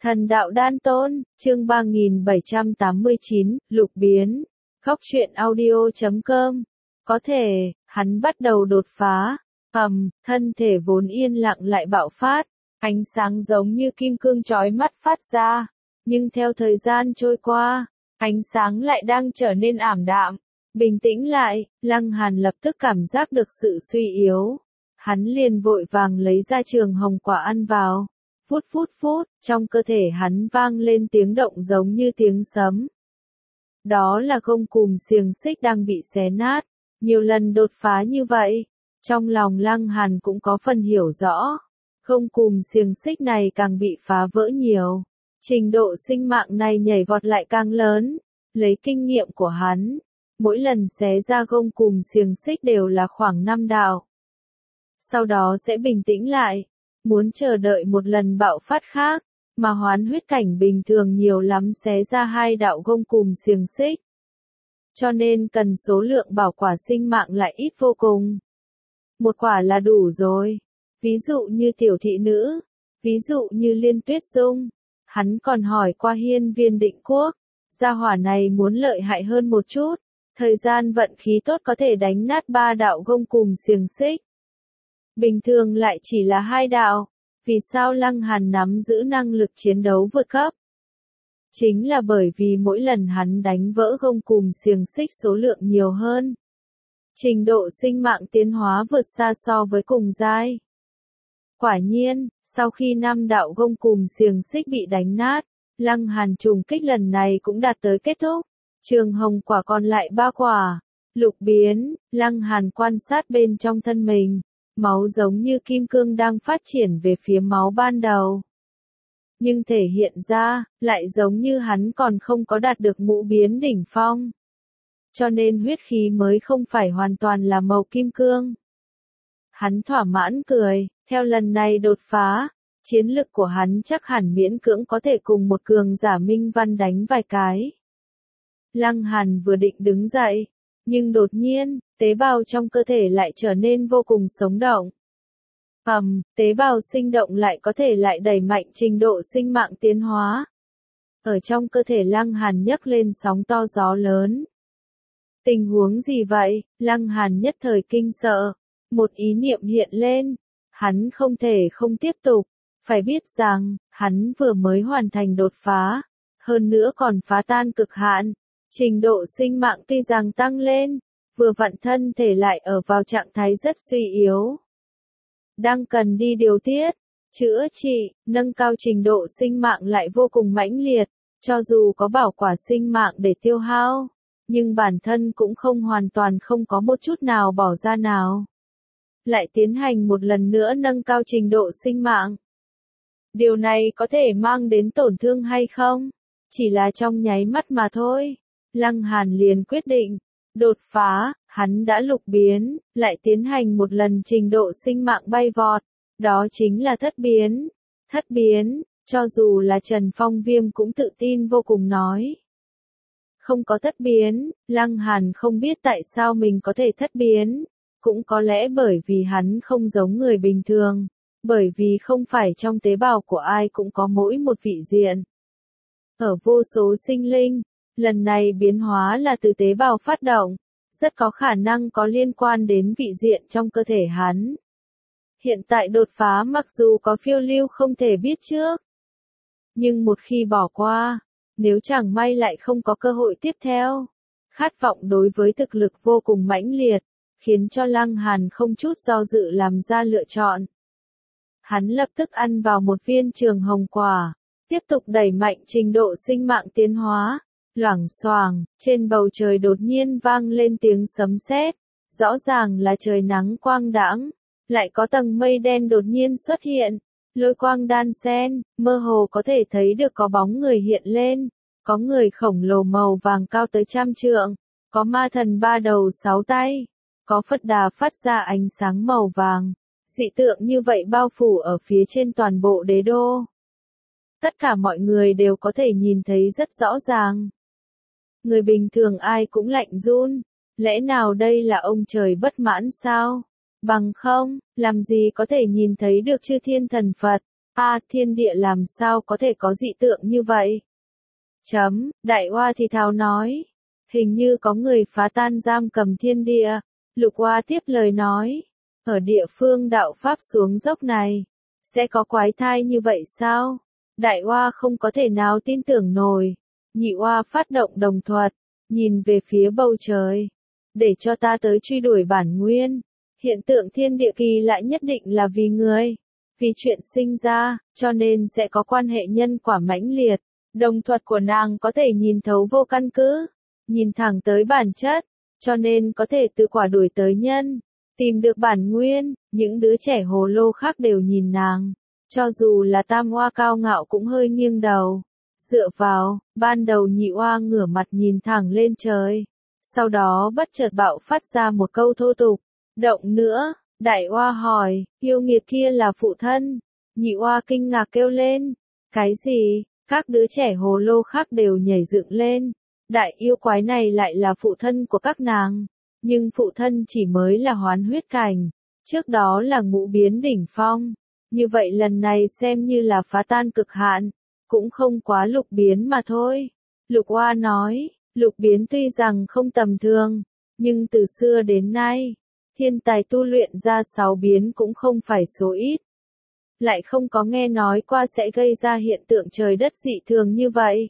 Thần đạo đan tôn, chương 3789, lục biến. Góc truyện audio.com. Có thể, hắn bắt đầu đột phá. Thân thể vốn yên lặng lại bạo phát, ánh sáng giống như kim cương chói mắt phát ra. Nhưng theo thời gian trôi qua, ánh sáng lại đang trở nên ảm đạm. Bình tĩnh lại, Lăng Hàn lập tức cảm giác được sự suy yếu. Hắn liền vội vàng lấy ra trường hồng quả ăn vào. Phút, trong cơ thể hắn vang lên tiếng động giống như tiếng sấm. Đó là gông cùm xiềng xích đang bị xé nát. Nhiều lần đột phá như vậy, trong lòng Lăng Hàn cũng có phần hiểu rõ. Gông cùm xiềng xích này càng bị phá vỡ nhiều, trình độ sinh mạng này nhảy vọt lại càng lớn. Lấy kinh nghiệm của hắn, mỗi lần xé ra gông cùm xiềng xích đều là khoảng 5 đạo. Sau đó sẽ bình tĩnh lại, muốn chờ đợi một lần bạo phát khác, mà hoán huyết cảnh bình thường nhiều lắm xé ra 2 đạo gông cùm xiềng xích. Cho nên cần số lượng bảo quả sinh mạng lại ít vô cùng. Một quả là đủ rồi. Ví dụ như tiểu thị nữ, ví dụ như Liên Tuyết Dung. Hắn còn hỏi qua Hiên Viên Định Quốc, gia hỏa này muốn lợi hại hơn một chút, thời gian vận khí tốt có thể đánh nát 3 đạo gông cùm xiềng xích. Bình thường lại chỉ là 2 đạo, vì sao Lăng Hàn nắm giữ năng lực chiến đấu vượt cấp? Chính là bởi vì mỗi lần hắn đánh vỡ gông cùm xiềng xích số lượng nhiều hơn. Trình độ sinh mạng tiến hóa vượt xa so với cùng giai. Quả nhiên, sau khi 5 đạo gông cùm xiềng xích bị đánh nát, Lăng Hàn trùng kích lần này cũng đạt tới kết thúc. Trường hồng quả còn lại 3 quả. Lục biến, Lăng Hàn quan sát bên trong thân mình. Máu giống như kim cương đang phát triển về phía máu ban đầu. Nhưng thể hiện ra, lại giống như hắn còn không có đạt được ngũ biến đỉnh phong. Cho nên huyết khí mới không phải hoàn toàn là màu kim cương. Hắn thỏa mãn cười, theo lần này đột phá, chiến lực của hắn chắc hẳn miễn cưỡng có thể cùng một cường giả minh văn đánh vài cái. Lăng Hàn vừa định đứng dậy, nhưng đột nhiên, tế bào trong cơ thể lại trở nên vô cùng sống động. Tế bào sinh động lại có thể lại đẩy mạnh trình độ sinh mạng tiến hóa. Ở trong cơ thể Lăng Hàn nhấc lên sóng to gió lớn. Tình huống gì vậy? Lăng Hàn nhất thời kinh sợ. Một ý niệm hiện lên. Hắn không thể không tiếp tục. Phải biết rằng, hắn vừa mới hoàn thành đột phá. Hơn nữa còn phá tan cực hạn. Trình độ sinh mạng tuy rằng tăng lên, vừa vặn thân thể lại ở vào trạng thái rất suy yếu. Đang cần đi điều tiết, chữa trị, nâng cao trình độ sinh mạng lại vô cùng mãnh liệt, cho dù có bảo quả sinh mạng để tiêu hao, nhưng bản thân cũng không hoàn toàn không có một chút nào bỏ ra nào. Lại tiến hành một lần nữa nâng cao trình độ sinh mạng. Điều này có thể mang đến tổn thương hay không? Chỉ là trong nháy mắt mà thôi. Lăng Hàn liền quyết định, đột phá, hắn đã lục biến, lại tiến hành một lần trình độ sinh mạng bay vọt, đó chính là thất biến. Thất biến, cho dù là Trần Phong Viêm cũng tự tin vô cùng nói. Không có thất biến, Lăng Hàn không biết tại sao mình có thể thất biến, cũng có lẽ bởi vì hắn không giống người bình thường, bởi vì không phải trong tế bào của ai cũng có mỗi một vị diện. Ở vô số sinh linh, lần này biến hóa là từ tế bào phát động, rất có khả năng có liên quan đến vị diện trong cơ thể hắn. Hiện tại đột phá mặc dù có phiêu lưu không thể biết trước, nhưng một khi bỏ qua, nếu chẳng may lại không có cơ hội tiếp theo, khát vọng đối với thực lực vô cùng mãnh liệt, khiến cho Lăng Hàn không chút do dự làm ra lựa chọn. Hắn lập tức ăn vào một viên trường hồng quả, tiếp tục đẩy mạnh trình độ sinh mạng tiến hóa. Loảng xoảng, trên bầu trời đột nhiên vang lên tiếng sấm sét, rõ ràng là trời nắng quang đãng, lại có tầng mây đen đột nhiên xuất hiện, lôi quang đan xen, mơ hồ có thể thấy được có bóng người hiện lên, có người khổng lồ màu vàng cao tới 100 trượng, có ma thần 3 đầu 6 tay, có Phật Đà phát ra ánh sáng màu vàng, dị tượng như vậy bao phủ ở phía trên toàn bộ đế đô. Tất cả mọi người đều có thể nhìn thấy rất rõ ràng. Người bình thường ai cũng lạnh run, lẽ nào đây là ông trời bất mãn sao? Bằng không, làm gì có thể nhìn thấy được chư thiên thần Phật, Thiên địa làm sao có thể có dị tượng như vậy? Đại Oa thì thào nói. Hình như có người phá tan giam cầm thiên địa. Lục Oa tiếp lời nói. Ở địa phương đạo Pháp xuống dốc này, sẽ có quái thai như vậy sao? Đại Oa không có thể nào tin tưởng nổi. Nhị Oa phát động đồng thuật, nhìn về phía bầu trời. Để cho ta tới truy đuổi bản nguyên. Hiện tượng thiên địa kỳ lạ nhất định là vì người. Vì chuyện sinh ra, cho nên sẽ có quan hệ nhân quả mãnh liệt. Đồng thuật của nàng có thể nhìn thấu vô căn cứ, nhìn thẳng tới bản chất, cho nên có thể từ quả đuổi tới nhân, tìm được bản nguyên. Những đứa trẻ hồ lô khác đều nhìn nàng, cho dù là Tam Oa cao ngạo cũng hơi nghiêng đầu. Dựa vào, ban đầu Nhị Oa ngửa mặt nhìn thẳng lên trời, sau đó bất chợt bạo phát ra một câu thô tục. Động nữa. Đại Oa hỏi, yêu nghiệt kia là phụ thân. Nhị Oa kinh ngạc kêu lên. Cái gì? Các đứa trẻ hồ lô khác đều nhảy dựng lên. Đại yêu quái này lại là phụ thân của các nàng. Nhưng phụ thân chỉ mới là hoán huyết cảnh. Trước đó là ngũ biến đỉnh phong. Như vậy lần này xem như là phá tan cực hạn. Cũng không quá lục biến mà thôi. Lục Oa nói, lục biến tuy rằng không tầm thường. Nhưng từ xưa đến nay, thiên tài tu luyện ra 6 biến cũng không phải số ít. Lại không có nghe nói qua sẽ gây ra hiện tượng trời đất dị thường như vậy.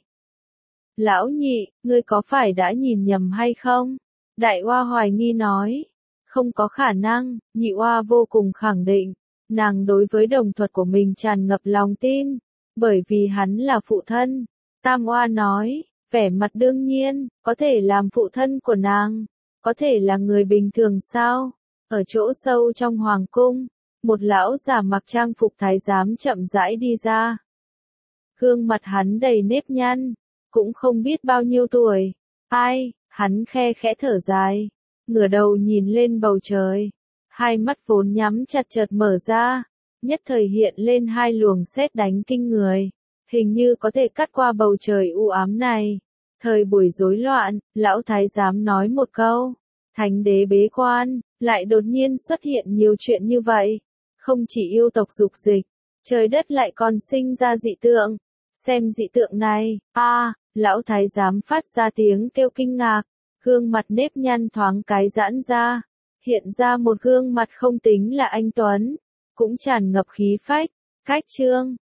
Lão Nhị, ngươi có phải đã nhìn nhầm hay không? Đại Oa hoài nghi nói. Không có khả năng. Nhị Oa vô cùng khẳng định. Nàng đối với đồng thuật của mình tràn ngập lòng tin. Bởi vì hắn là phụ thân. Tam Oa nói, vẻ mặt đương nhiên, có thể làm phụ thân của nàng. Có thể là người bình thường sao? Ở chỗ sâu trong hoàng cung, một lão già mặc trang phục thái giám chậm rãi đi ra. Gương mặt hắn đầy nếp nhăn, cũng không biết bao nhiêu tuổi. Hắn khe khẽ thở dài, ngửa đầu nhìn lên bầu trời. Hai mắt vốn nhắm chặt chợt mở ra, nhất thời hiện lên hai luồng sét đánh kinh người. Hình như có thể cắt qua bầu trời u ám này. Thời buổi rối loạn, lão thái giám nói một câu. Thánh đế bế quan, lại đột nhiên xuất hiện nhiều chuyện như vậy. Không chỉ yêu tộc dục dịch, trời đất lại còn sinh ra dị tượng. Xem dị tượng này, lão thái giám phát ra tiếng kêu kinh ngạc, gương mặt nếp nhăn thoáng cái giãn ra, hiện ra một gương mặt không tính là anh tuấn, cũng tràn ngập khí phách. Cách chương